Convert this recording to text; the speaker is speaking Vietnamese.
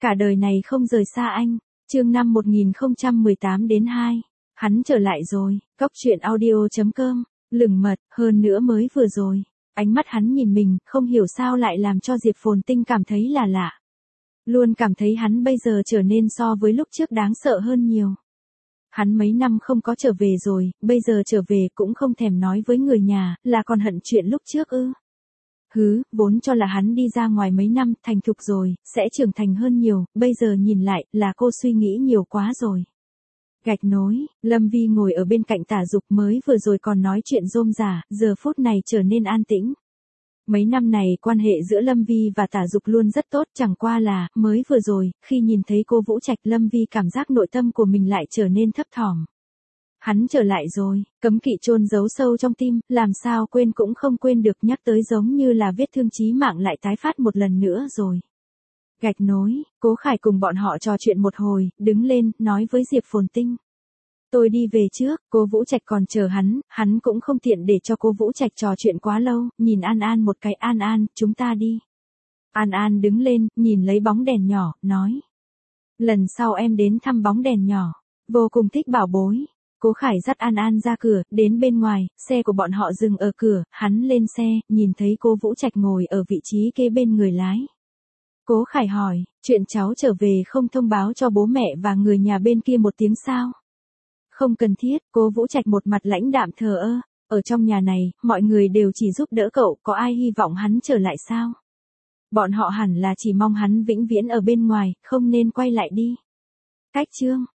cả đời này không rời xa anh. Chương 5 1018 đến 2. Hắn trở lại rồi. Cóc truyện audio.com. Lửng mật, hơn nữa mới vừa rồi. Ánh mắt hắn nhìn mình, không hiểu sao lại làm cho Diệp Phồn Tinh cảm thấy là lạ. Luôn cảm thấy hắn bây giờ trở nên so với lúc trước đáng sợ hơn nhiều. Hắn mấy năm không có trở về rồi, bây giờ trở về cũng không thèm nói với người nhà, là còn hận chuyện lúc trước ư. Vốn cho là hắn đi ra ngoài mấy năm, thành thục rồi, sẽ trưởng thành hơn nhiều, bây giờ nhìn lại, là cô suy nghĩ nhiều quá rồi. Gạch nối, Lâm Vi ngồi ở bên cạnh Tả Dục, mới vừa rồi còn nói chuyện rôm rả, giờ phút này trở nên an tĩnh. Mấy năm này quan hệ giữa Lâm Vi và Tả Dục luôn rất tốt, chẳng qua là, mới vừa rồi, khi nhìn thấy cô Vũ Trạch, Lâm Vi cảm giác nội tâm của mình lại trở nên thấp thỏm. Hắn trở lại rồi, cấm kỵ chôn giấu sâu trong tim, làm sao quên cũng không quên được, nhắc tới giống như là vết thương chí mạng lại tái phát một lần nữa rồi. Gạch nối, Cố Khải cùng bọn họ trò chuyện một hồi, đứng lên, nói với Diệp Phồn Tinh. Tôi đi về trước, cô Vũ Trạch còn chờ hắn cũng không tiện để cho cô Vũ Trạch trò chuyện quá lâu, nhìn An An một cái, An An, chúng ta đi. An An đứng lên, nhìn lấy bóng đèn nhỏ, nói. Lần sau em đến thăm bóng đèn nhỏ, vô cùng thích bảo bối. Cố Khải dắt An An ra cửa, đến bên ngoài, xe của bọn họ dừng ở cửa, hắn lên xe, nhìn thấy cô Vũ Trạch ngồi ở vị trí kế bên người lái. Cố Khải hỏi, chuyện cháu trở về không thông báo cho bố mẹ và người nhà bên kia một tiếng sao? Không cần thiết, cô Vũ Trạch một mặt lãnh đạm thờ ơ, ở trong nhà này, mọi người đều chỉ giúp đỡ cậu, có ai hy vọng hắn trở lại sao? Bọn họ hẳn là chỉ mong hắn vĩnh viễn ở bên ngoài, không nên quay lại đi. Cách chương,